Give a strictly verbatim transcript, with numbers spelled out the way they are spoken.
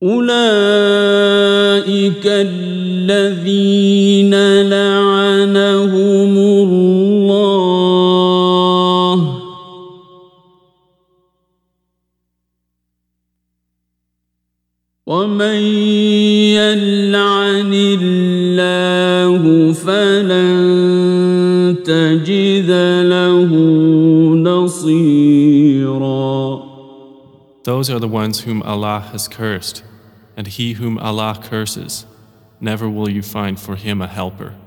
أولئك الذين لعنهم الله ومن يلعن الله فلن تجد له نصيرا. Those are the ones whom Allah has cursed, and he whom Allah curses, never will you find for him a helper.